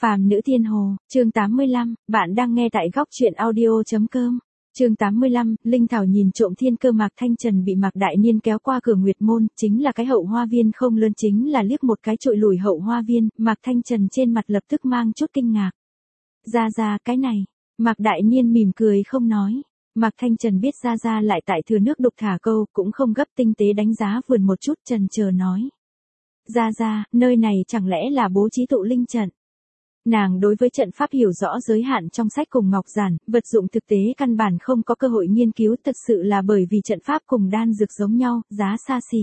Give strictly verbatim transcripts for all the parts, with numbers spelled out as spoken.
Phàm nữ thiên hồ, chương tám mươi lăm, bạn đang nghe tại góc truyện audio.com. Chương tám mươi lăm, Linh Thảo nhìn trộm thiên cơ. Mạc Thanh Trần bị Mạc Đại Niên kéo qua cửa Nguyệt Môn, chính là cái hậu hoa viên không lớn, chính là liếc một cái trụi lủi hậu hoa viên. Mạc Thanh Trần trên mặt lập tức mang chút kinh ngạc. Ra ra, cái này. Mạc Đại Niên mỉm cười không nói. Mạc Thanh Trần biết ra ra lại tại thừa nước đục thả câu, cũng không gấp, tinh tế đánh giá vườn một chút, trần chờ nói. Ra ra, nơi này chẳng lẽ là bố trí tụ linh trận? Nàng đối với trận pháp hiểu rõ giới hạn trong sách cùng ngọc giản, vật dụng thực tế căn bản không có cơ hội nghiên cứu, thật sự là bởi vì trận pháp cùng đan dược giống nhau, giá xa xỉ.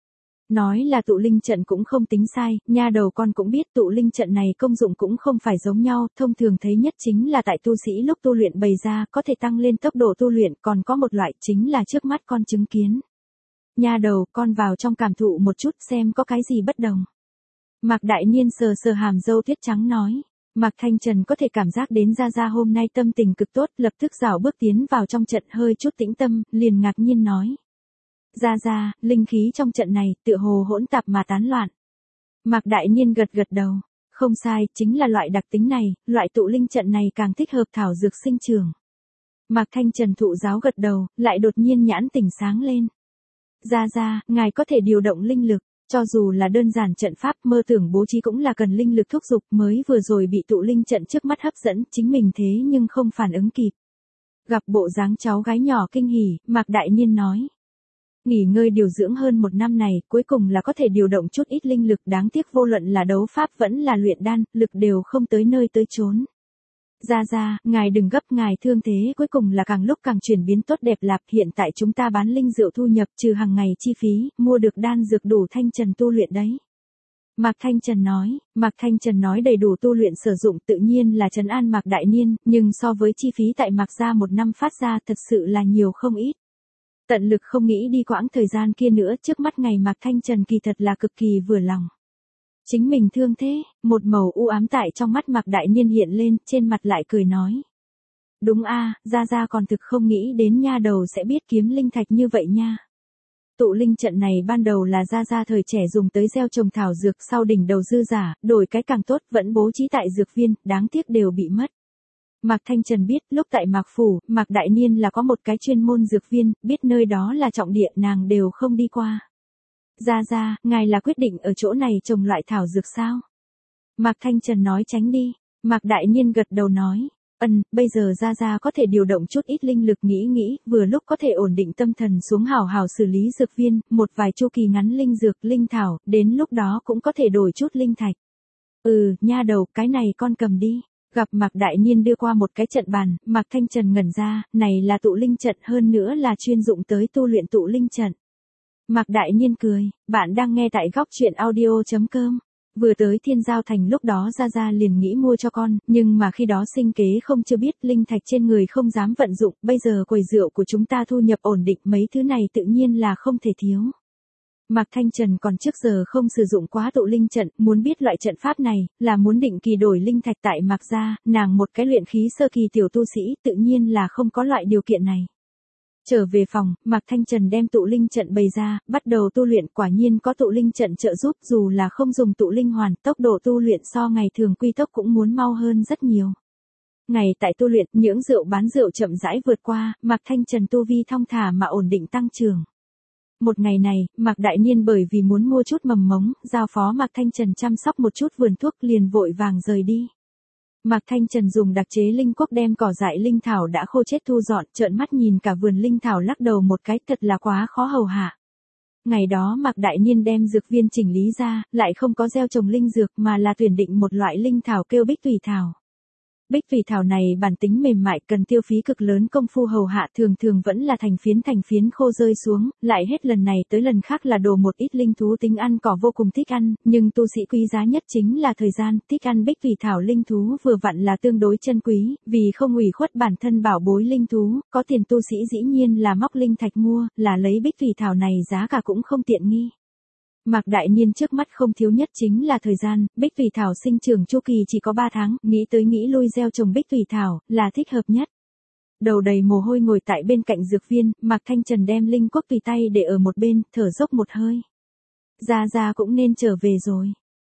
Nói là tụ linh trận cũng không tính sai, nha đầu con cũng biết tụ linh trận này công dụng cũng không phải giống nhau, thông thường thấy nhất chính là tại tu sĩ lúc tu luyện bày ra, có thể tăng lên tốc độ tu luyện, còn có một loại chính là trước mắt con chứng kiến. Nha đầu, con vào trong cảm thụ một chút xem có cái gì bất đồng. Mạc Đại Niên sờ sờ hàm râu tuyết trắng nói. Mạc Thanh Trần có thể cảm giác đến ra ra hôm nay tâm tình cực tốt, lập tức rảo bước tiến vào trong trận, hơi chút tĩnh tâm, liền ngạc nhiên nói. Ra ra, linh khí trong trận này, tựa hồ hỗn tạp mà tán loạn. Mạc Đại Niên gật gật đầu. Không sai, chính là loại đặc tính này, loại tụ linh trận này càng thích hợp thảo dược sinh trưởng. Mạc Thanh Trần thụ giáo gật đầu, lại đột nhiên nhãn tỉnh sáng lên. Ra ra, ngài có thể điều động linh lực. Cho dù là đơn giản trận pháp, mơ tưởng bố trí cũng là cần linh lực thúc giục, mới vừa rồi bị tụ linh trận trước mắt hấp dẫn, chính mình thế nhưng không phản ứng kịp. Gặp bộ dáng cháu gái nhỏ kinh hỉ, Mạc Đại Niên nói. Nghỉ ngơi điều dưỡng hơn một năm này, cuối cùng là có thể điều động chút ít linh lực, đáng tiếc vô luận là đấu pháp vẫn là luyện đan, lực đều không tới nơi tới chốn. Ra ra, ngài đừng gấp, ngài thương thế cuối cùng là càng lúc càng chuyển biến tốt đẹp lạp, hiện tại chúng ta bán linh rượu thu nhập trừ hàng ngày chi phí, mua được đan dược đủ Thanh Trần tu luyện đấy. Mạc Thanh Trần nói, Mạc Thanh Trần nói đầy đủ tu luyện sử dụng tự nhiên là trấn an Mạc Đại Niên, nhưng so với chi phí tại Mạc gia một năm phát ra thật sự là nhiều không ít. Tận lực không nghĩ đi quãng thời gian kia nữa, trước mắt ngày Mạc Thanh Trần kỳ thật là cực kỳ vừa lòng. Chính mình thương thế, một màu u ám tại trong mắt Mạc Đại Niên hiện lên, trên mặt lại cười nói. Đúng a, ra ra còn thực không nghĩ đến nha đầu sẽ biết kiếm linh thạch như vậy nha. Tụ linh trận này ban đầu là ra ra thời trẻ dùng tới gieo trồng thảo dược, sau đỉnh đầu dư giả, đổi cái càng tốt, vẫn bố trí tại dược viên, đáng tiếc đều bị mất. Mạc Thanh Trần biết, lúc tại Mạc Phủ, Mạc Đại Niên là có một cái chuyên môn dược viên, biết nơi đó là trọng địa, nàng đều không đi qua. Ra ra, ngài là quyết định ở chỗ này trồng loại thảo dược sao? Mạc Thanh Trần nói tránh đi. Mạc Đại Niên gật đầu nói. Ừm, bây giờ ra ra có thể điều động chút ít linh lực, nghĩ nghĩ, vừa lúc có thể ổn định tâm thần xuống hào hào xử lý dược viên, một vài chu kỳ ngắn linh dược, linh thảo, đến lúc đó cũng có thể đổi chút linh thạch. Ừ, nha đầu, cái này con cầm đi. Gặp Mạc Đại Niên đưa qua một cái trận bàn, Mạc Thanh Trần ngẩn ra, này là tụ linh trận, hơn nữa là chuyên dụng tới tu luyện tụ linh trận. Mạc Đại Niên cười, bạn đang nghe tại góc truyện audio.com. Vừa tới Thiên Giao Thành lúc đó ra ra liền nghĩ mua cho con, nhưng mà khi đó sinh kế không chưa biết, linh thạch trên người không dám vận dụng, bây giờ quầy rượu của chúng ta thu nhập ổn định, mấy thứ này tự nhiên là không thể thiếu. Mạc Thanh Trần còn trước giờ không sử dụng quá tụ linh trận, muốn biết loại trận pháp này, là muốn định kỳ đổi linh thạch tại Mạc gia, nàng một cái luyện khí sơ kỳ tiểu tu sĩ, tự nhiên là không có loại điều kiện này. Trở về phòng, Mạc Thanh Trần đem tụ linh trận bày ra, bắt đầu tu luyện, quả nhiên có tụ linh trận trợ giúp, dù là không dùng tụ linh hoàn, tốc độ tu luyện so ngày thường quy tốc cũng muốn mau hơn rất nhiều. Ngày tại tu luyện, những rượu bán rượu chậm rãi vượt qua, Mạc Thanh Trần tu vi thong thả mà ổn định tăng trưởng. Một ngày này, Mạc Đại Niên bởi vì muốn mua chút mầm mống, giao phó Mạc Thanh Trần chăm sóc một chút vườn thuốc, liền vội vàng rời đi. Mạc Thanh Trần dùng đặc chế linh quốc đem cỏ dại linh thảo đã khô chết thu dọn, trợn mắt nhìn cả vườn linh thảo lắc đầu một cái, thật là quá khó hầu hạ. Ngày đó Mạc Đại Niên đem dược viên chỉnh lý ra, lại không có gieo trồng linh dược mà là tuyển định một loại linh thảo kêu bích thủy thảo. Bích thủy thảo này bản tính mềm mại, cần tiêu phí cực lớn công phu hầu hạ, thường thường vẫn là thành phiến thành phiến khô rơi xuống, lại hết lần này tới lần khác là đồ một ít linh thú tính ăn cỏ vô cùng thích ăn, nhưng tu sĩ quý giá nhất chính là thời gian, thích ăn bích thủy thảo linh thú vừa vặn là tương đối chân quý, vì không ủy khuất bản thân bảo bối linh thú, có tiền tu sĩ dĩ nhiên là móc linh thạch mua, là lấy bích thủy thảo này giá cả cũng không tiện nghi. Mạc Đại Niên trước mắt không thiếu nhất chính là thời gian, bích thủy thảo sinh trưởng chu kỳ chỉ có ba tháng, nghĩ tới nghĩ lui gieo trồng bích thủy thảo, là thích hợp nhất. Đầu đầy mồ hôi ngồi tại bên cạnh dược viên, Mạc Thanh Trần đem linh quốc tùy tay để ở một bên, thở dốc một hơi. Ra ra cũng nên trở về rồi.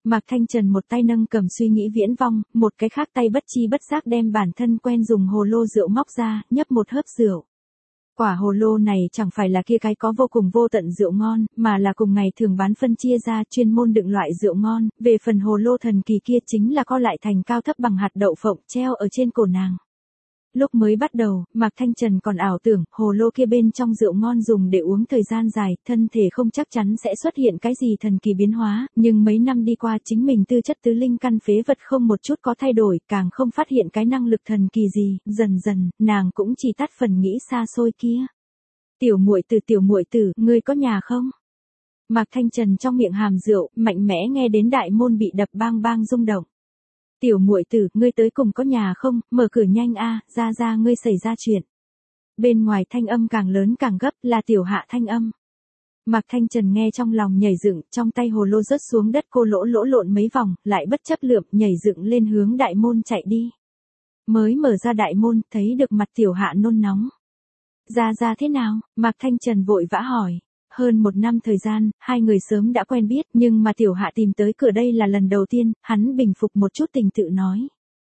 Mạc Thanh Trần một tay nâng cầm suy nghĩ viễn vong, một cái khác tay bất chi bất giác đem bản thân quen dùng hồ lô rượu móc ra, nhấp một hớp rượu. Quả hồ lô này chẳng phải là kia cái có vô cùng vô tận rượu ngon, mà là cùng ngày thường bán phân chia ra chuyên môn đựng loại rượu ngon, về phần hồ lô thần kỳ kia chính là co lại thành cao thấp bằng hạt đậu phộng treo ở trên cổ nàng. Lúc mới bắt đầu, Mạc Thanh Trần còn ảo tưởng, hồ lô kia bên trong rượu ngon dùng để uống thời gian dài, thân thể không chắc chắn sẽ xuất hiện cái gì thần kỳ biến hóa, nhưng mấy năm đi qua chính mình tư chất tứ linh căn phế vật không một chút có thay đổi, càng không phát hiện cái năng lực thần kỳ gì, dần dần, nàng cũng chỉ tắt phần nghĩ xa xôi kia. Tiểu muội tử tiểu muội tử, ngươi có nhà không? Mạc Thanh Trần trong miệng hàm rượu, mạnh mẽ nghe đến đại môn bị đập bang bang rung động. Tiểu muội tử, ngươi tới cùng có nhà không, mở cửa nhanh a, ra ra ngươi xảy ra chuyện. Bên ngoài thanh âm càng lớn càng gấp, là Tiểu Hạ thanh âm. Mạc Thanh Trần nghe trong lòng nhảy dựng, trong tay hồ lô rớt xuống đất cô lỗ lỗ lộn mấy vòng, lại bất chấp lượm nhảy dựng lên hướng đại môn chạy đi. Mới mở ra đại môn, thấy được mặt Tiểu Hạ nôn nóng. Ra ra thế nào? Mạc Thanh Trần vội vã hỏi. Hơn một năm thời gian, hai người sớm đã quen biết, nhưng mà Tiểu Hạ tìm tới cửa đây là lần đầu tiên, hắn bình phục một chút tình tự nói.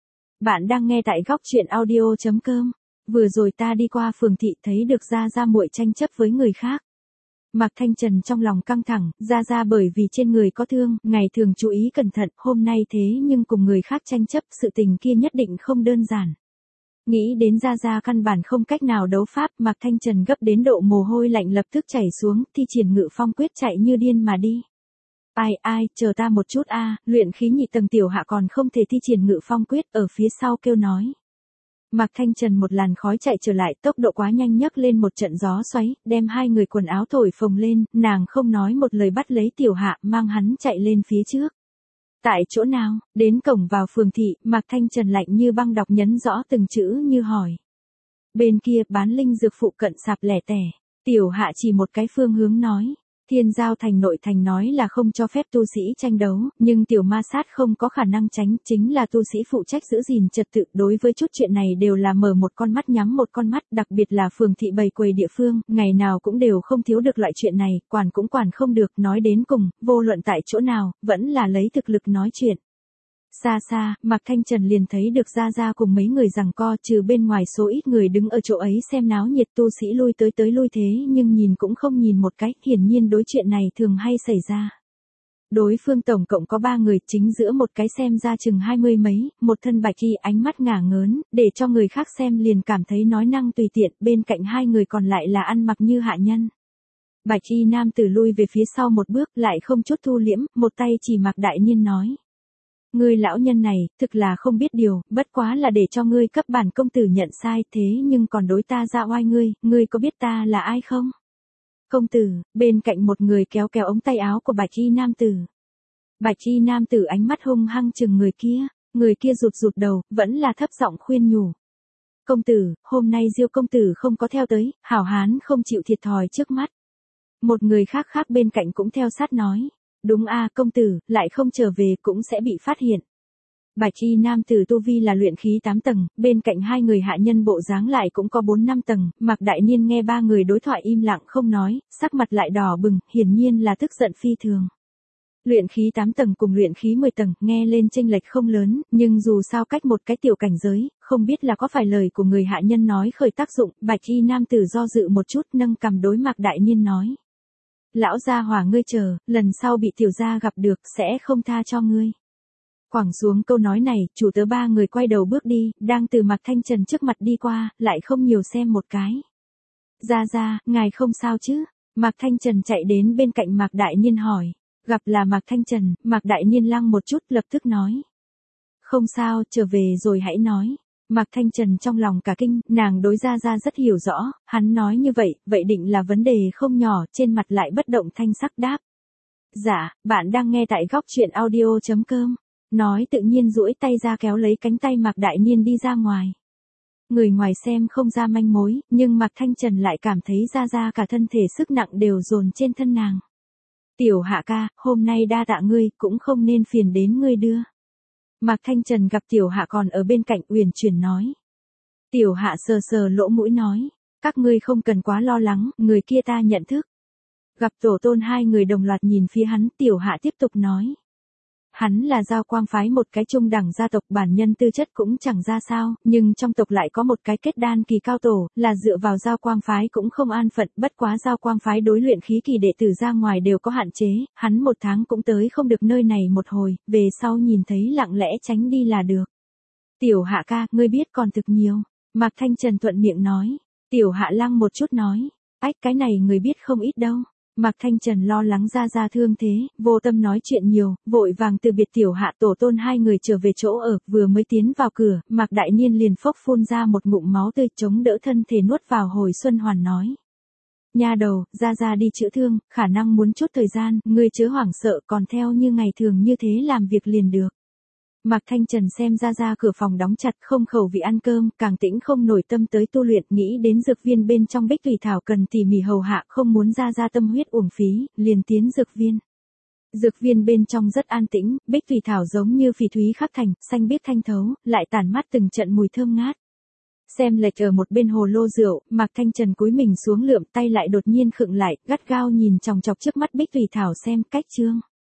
Bạn đang nghe tại góc truyện audio chấm com. Vừa rồi ta đi qua phường thị thấy được Gia Gia muội tranh chấp với người khác. Mạc Thanh Trần trong lòng căng thẳng, Gia Gia bởi vì trên người có thương, ngày thường chú ý cẩn thận, hôm nay thế nhưng cùng người khác tranh chấp, sự tình kia nhất định không đơn giản. Nghĩ đến Gia Gia căn bản không cách nào đấu pháp, Mạc Thanh Trần gấp đến độ mồ hôi lạnh lập tức chảy xuống, thi triển Ngự Phong quyết chạy như điên mà đi. Ai ai, chờ ta một chút a, luyện khí nhị tầng Tiểu Hạ còn không thể thi triển Ngự Phong quyết, ở phía sau kêu nói. Mạc Thanh Trần một làn khói chạy trở lại, tốc độ quá nhanh nhấc lên một trận gió xoáy, đem hai người quần áo thổi phồng lên, nàng không nói một lời bắt lấy Tiểu Hạ, mang hắn chạy lên phía trước. Tại chỗ nào? Đến cổng vào phường thị, Mạc Thanh Trần lạnh như băng đọc nhấn rõ từng chữ như hỏi. Bên kia bán linh dược phụ cận sạp lẻ tẻ, Tiểu Hạ chỉ một cái phương hướng nói. Thiên Giao thành nội thành nói là không cho phép tu sĩ tranh đấu, nhưng Tiểu Ma Sát không có khả năng tránh, chính là tu sĩ phụ trách giữ gìn trật tự, đối với chút chuyện này đều là mở một con mắt nhắm một con mắt, đặc biệt là phường thị bày quầy địa phương, ngày nào cũng đều không thiếu được loại chuyện này, quản cũng quản không được, nói đến cùng, vô luận tại chỗ nào, vẫn là lấy thực lực nói chuyện. Xa xa, Mạc Thanh Trần liền thấy được Gia Gia cùng mấy người giằng co, trừ bên ngoài số ít người đứng ở chỗ ấy xem náo nhiệt, tu sĩ lui tới tới lui thế nhưng nhìn cũng không nhìn một cái, hiển nhiên đối chuyện này thường hay xảy ra. Đối phương tổng cộng có ba người, chính giữa một cái xem ra chừng hai mươi mấy, một thân bạch y ánh mắt ngả ngớn, để cho người khác xem liền cảm thấy nói năng tùy tiện, bên cạnh hai người còn lại là ăn mặc như hạ nhân. Bạch y nam tử lui về phía sau một bước, lại không chút thu liễm, một tay chỉ Mạc Đại Niên nói. Ngươi lão nhân này, thực là không biết điều, bất quá là để cho ngươi cấp bản công tử nhận sai, thế nhưng còn đối ta ra oai ngươi, ngươi có biết ta là ai không? Công tử, bên cạnh một người kéo kéo ống tay áo của bạch y nam tử. Bạch y nam tử ánh mắt hung hăng chừng người kia, người kia rụt rụt đầu, vẫn là thấp giọng khuyên nhủ. Công tử, hôm nay Diêu công tử không có theo tới, hảo hán không chịu thiệt thòi trước mắt. Một người khác khác bên cạnh cũng theo sát nói. Đúng a, công tử, lại không trở về cũng sẽ bị phát hiện. Bạch y nam tử tu vi là luyện khí tám tầng, bên cạnh hai người hạ nhân bộ dáng lại cũng có bốn năm tầng, Mạc Đại Niên nghe ba người đối thoại im lặng không nói, sắc mặt lại đỏ bừng, hiển nhiên là tức giận phi thường. Luyện khí tám tầng cùng luyện khí mười tầng, nghe lên chênh lệch không lớn, nhưng dù sao cách một cái tiểu cảnh giới, không biết là có phải lời của người hạ nhân nói khởi tác dụng, Bạch y nam tử do dự một chút nâng cằm đối Mạc Đại Niên nói. Lão gia hỏa ngươi chờ, lần sau bị tiểu gia gặp được, sẽ không tha cho ngươi. Quẳng xuống câu nói này, chủ tớ ba người quay đầu bước đi, đang từ Mạc Thanh Trần trước mặt đi qua, lại không nhiều xem một cái. Gia gia, ngài không sao chứ? Mạc Thanh Trần chạy đến bên cạnh Mạc Đại Niên hỏi. Gặp là Mạc Thanh Trần, Mạc Đại Niên lăng một chút lập tức nói. Không sao, trở về rồi hãy nói. Mạc Thanh Trần trong lòng cả kinh, nàng đối Gia Gia rất hiểu rõ, hắn nói như vậy, vậy định là vấn đề không nhỏ, trên mặt lại bất động thanh sắc đáp. Dạ, bạn đang nghe tại góc truyện audio chấm com. Nói tự nhiên duỗi tay ra kéo lấy cánh tay Mạc Đại Niên đi ra ngoài. Người ngoài xem không ra manh mối, nhưng Mạc Thanh Trần lại cảm thấy Gia Gia cả thân thể sức nặng đều dồn trên thân nàng. Tiểu Hạ ca, hôm nay đa tạ ngươi, cũng không nên phiền đến ngươi đưa. Mạc Thanh Trần gặp Tiểu Hạ còn ở bên cạnh uyển chuyển nói. Tiểu Hạ sờ sờ lỗ mũi nói, các ngươi không cần quá lo lắng, người kia ta nhận thức. Gặp tổ tôn hai người đồng loạt nhìn phía hắn, Tiểu Hạ tiếp tục nói. Hắn là Giao Quang phái một cái trung đẳng gia tộc, bản nhân tư chất cũng chẳng ra sao, nhưng trong tộc lại có một cái kết đan kỳ cao tổ, là dựa vào Giao Quang phái cũng không an phận, bất quá Giao Quang phái đối luyện khí kỳ đệ tử ra ngoài đều có hạn chế, hắn một tháng cũng tới không được nơi này một hồi, về sau nhìn thấy lặng lẽ tránh đi là được. Tiểu Hạ ca, ngươi biết còn thực nhiều. Mạc Thanh Trần thuận miệng nói. Tiểu Hạ lăng một chút nói. Ách, cái này người biết không ít đâu. Mạc Thanh Trần lo lắng ra ra thương thế, vô tâm nói chuyện nhiều, vội vàng từ biệt Tiểu Hạ tổ tôn hai người trở về chỗ ở, vừa mới tiến vào cửa, Mạc Đại Niên liền phốc phun ra một ngụm máu tươi, chống đỡ thân thể nuốt vào. Hồi Xuân Hoàn nói. Nha đầu, ra ra đi chữa thương, khả năng muốn chút thời gian, ngươi chớ hoảng sợ, còn theo như ngày thường như thế làm việc liền được. Mạc Thanh Trần xem ra ra cửa phòng đóng chặt, không khẩu vị ăn cơm, càng tĩnh không nổi tâm tới tu luyện, nghĩ đến dược viên bên trong Bích Thủy Thảo cần tỉ mỉ hầu hạ, không muốn ra ra tâm huyết uổng phí, liền tiến dược viên. Dược viên bên trong rất an tĩnh, Bích Thủy Thảo giống như phỉ thúy khắc thành, xanh biếc thanh thấu, lại tản mát từng trận mùi thơm ngát. Xem lệch ở một bên hồ lô rượu, Mạc Thanh Trần cúi mình xuống lượm, tay lại đột nhiên khựng lại, gắt gao nhìn chòng chọc trước mắt Bích Thủy Thảo xem cách chương.